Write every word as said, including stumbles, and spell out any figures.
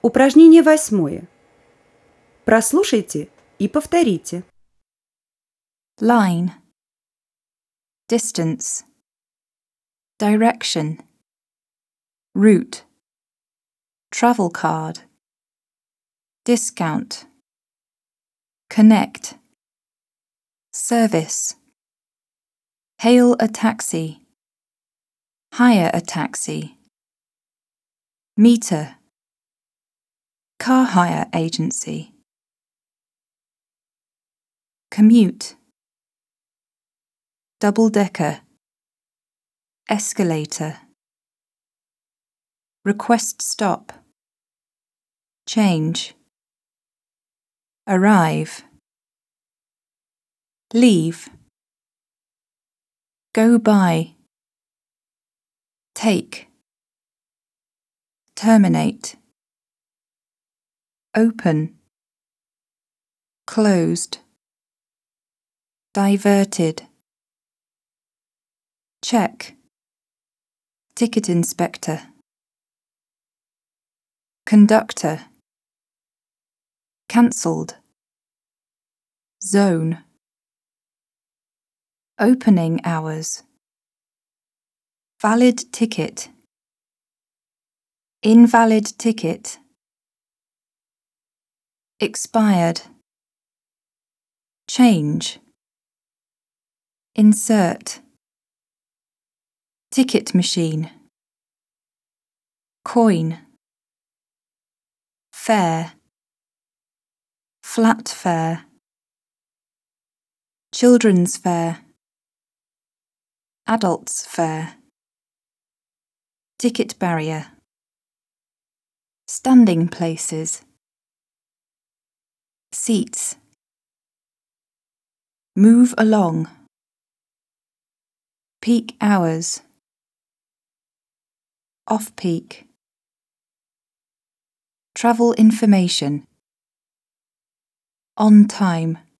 Упражнение восьмое. Прослушайте и повторите. Line, distance, direction, route, travel card, discount, connect, service, hail a taxi, hire a taxi, meter, car hire agency, commute, double-decker, escalator, request stop, change, arrive, leave, go by, take, terminate, open, closed, diverted, check, ticket inspector, conductor, cancelled, zone, opening hours, valid ticket, invalid ticket, expired, change, insert, ticket machine, coin, fare, flat fare, children's fare, adults fare, ticket barrier, standing places, seats, move along, peak hours, off-peak, travel information, on time.